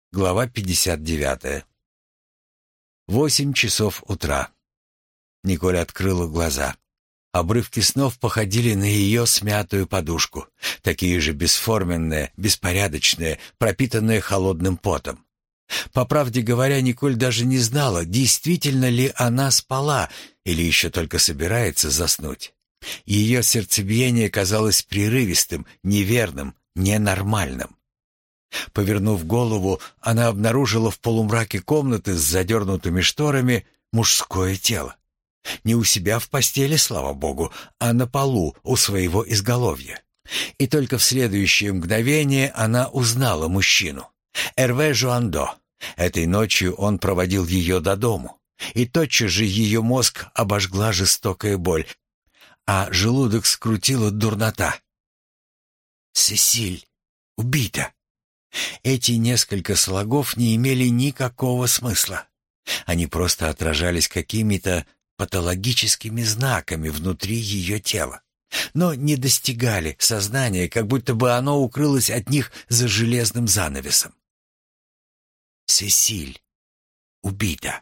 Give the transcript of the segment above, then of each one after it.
Глава 59. 8 часов утра. Николь открыла глаза. Обрывки снов походили на ее смятую подушку, такие же бесформенные, беспорядочные, пропитанные холодным потом. По правде говоря, Николь даже не знала, действительно ли она спала или еще только собирается заснуть. Ее сердцебиение казалось прерывистым, неверным, ненормальным. Повернув голову, она обнаружила в полумраке комнаты с задернутыми шторами мужское тело. Не у себя в постели, слава богу, а на полу у своего изголовья. И только в следующее мгновение она узнала мужчину. Эрве Жуандо. Этой ночью он проводил ее до дому. И тотчас же ее мозг обожгла жестокая боль, а желудок скрутила дурнота. «Сесиль убита!» Эти несколько слогов не имели никакого смысла. Они просто отражались какими-то патологическими знаками внутри ее тела, но не достигали сознания, как будто бы оно укрылось от них за железным занавесом. «Сесиль убита!»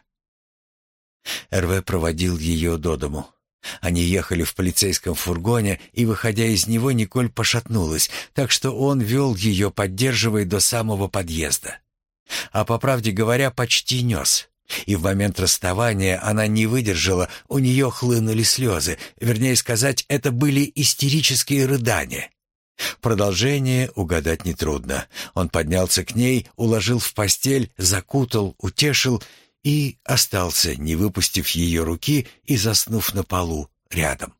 Эрве проводил ее до дому. Они ехали в полицейском фургоне, и, выходя из него, Николь пошатнулась, так что он вел ее, поддерживая до самого подъезда. А по правде говоря, почти нес. И в момент расставания она не выдержала, у нее хлынули слезы, вернее сказать, это были истерические рыдания. Продолжение угадать нетрудно. Он поднялся к ней, уложил в постель, закутал, утешил и остался, не выпустив ее руки и заснув на полу рядом.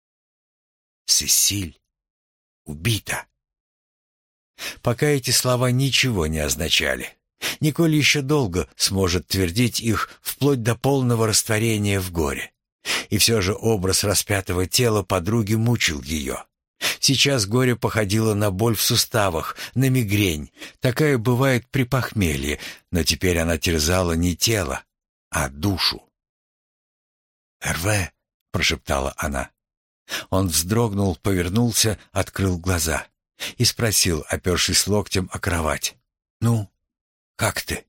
«Сесиль убита!» Пока эти слова ничего не означали. Николь еще долго сможет твердить их вплоть до полного растворения в горе. И все же образ распятого тела подруги мучил ее. Сейчас горе походило на боль в суставах, на мигрень. Такая бывает при похмелье, но теперь она терзала не тело, а душу. «Эрве», — прошептала она. Он вздрогнул, повернулся, открыл глаза и спросил, опершись локтем о кровать: «Ну, как ты?»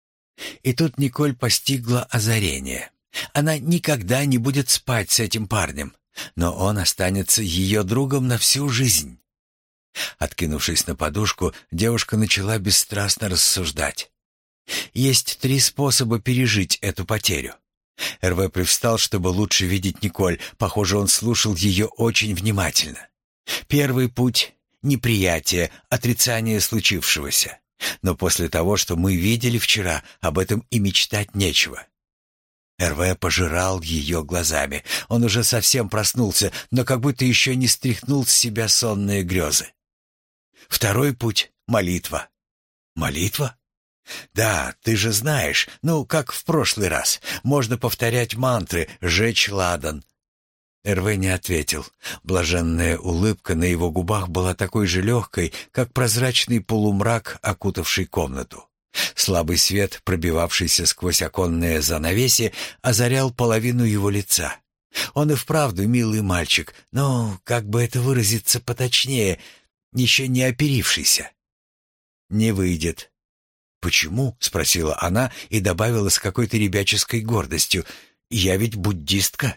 И тут Николь постигла озарение. Она никогда не будет спать с этим парнем, но он останется ее другом на всю жизнь. Откинувшись на подушку, девушка начала бесстрастно рассуждать. Есть 3 способа пережить эту потерю. Эрве привстал, чтобы лучше видеть Николь. Похоже, он слушал ее очень внимательно. Первый путь — неприятие, отрицание случившегося. Но после того, что мы видели вчера, об этом и мечтать нечего. Эрве пожирал ее глазами. Он уже совсем проснулся, но как будто еще не стряхнул с себя сонные грезы. Второй путь — молитва. Молитва? Да, ты же знаешь, как в прошлый раз. Можно повторять мантры, жечь ладан. Эрве не ответил. Блаженная улыбка на его губах была такой же легкой, как прозрачный полумрак, окутавший комнату. Слабый свет, пробивавшийся сквозь оконное занавесье, озарял половину его лица. Он и вправду милый мальчик, но, как бы это выразиться поточнее, еще не оперившийся. «Не выйдет». «Почему?» — спросила она и добавила с какой-то ребяческой гордостью. «Я ведь буддистка».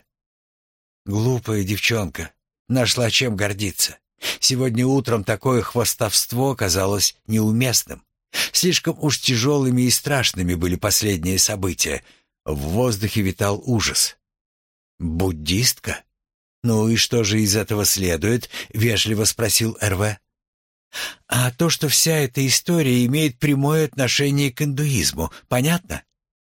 Глупая девчонка. Нашла чем гордиться. Сегодня утром такое хвастовство казалось неуместным. Слишком уж тяжелыми и страшными были последние события. В воздухе витал ужас. «Буддистка? Ну и что же из этого следует?» — вежливо спросил Эрве. «А то, что вся эта история имеет прямое отношение к индуизму, понятно?»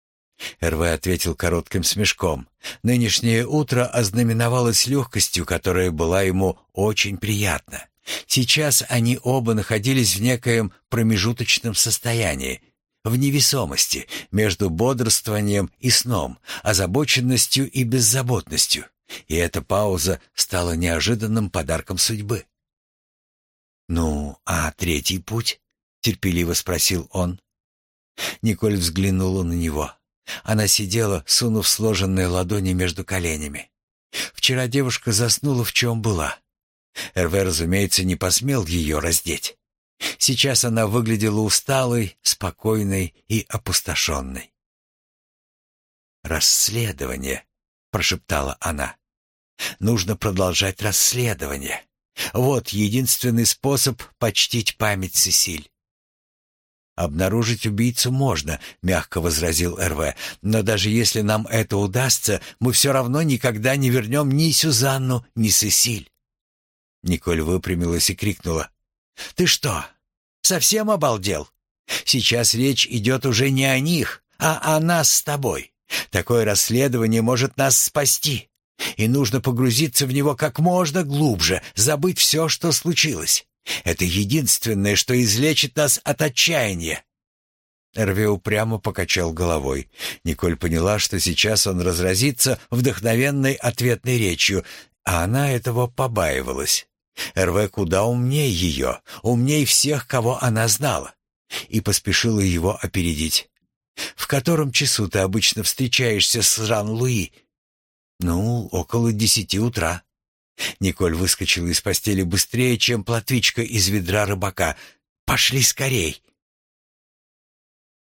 Эрве ответил коротким смешком. Нынешнее утро ознаменовалось легкостью, которая была ему очень приятна. Сейчас они оба находились в некоем промежуточном состоянии, в невесомости между бодрствованием и сном, озабоченностью и беззаботностью, и эта пауза стала неожиданным подарком судьбы. «Ну, а третий путь?» — терпеливо спросил он. Николь взглянула на него. Она сидела, сунув сложенные ладони между коленями. Вчера девушка заснула, в чем была. Эрве, разумеется, не посмел ее раздеть. Сейчас она выглядела усталой, спокойной и опустошенной. «Расследование», — прошептала она. «Нужно продолжать расследование. Вот единственный способ почтить память Сесиль». «Обнаружить убийцу можно», — мягко возразил Эрве. «Но даже если нам это удастся, мы все равно никогда не вернем ни Сюзанну, ни Сесиль». Николь выпрямилась и крикнула: «Ты что, совсем обалдел? Сейчас речь идет уже не о них, а о нас с тобой. Такое расследование может нас спасти, и нужно погрузиться в него как можно глубже, забыть все, что случилось. Это единственное, что излечит нас от отчаяния». Эрве упрямо покачал головой. Николь поняла, что сейчас он разразится вдохновенной ответной речью, а она этого побаивалась. Эрве куда умнее ее, умней всех, кого она знала, и поспешила его опередить. «В котором часу ты обычно встречаешься с Жан-Луи?» «Ну, около 10 утра». Николь выскочила из постели быстрее, чем плотвичка из ведра рыбака. «Пошли скорей!»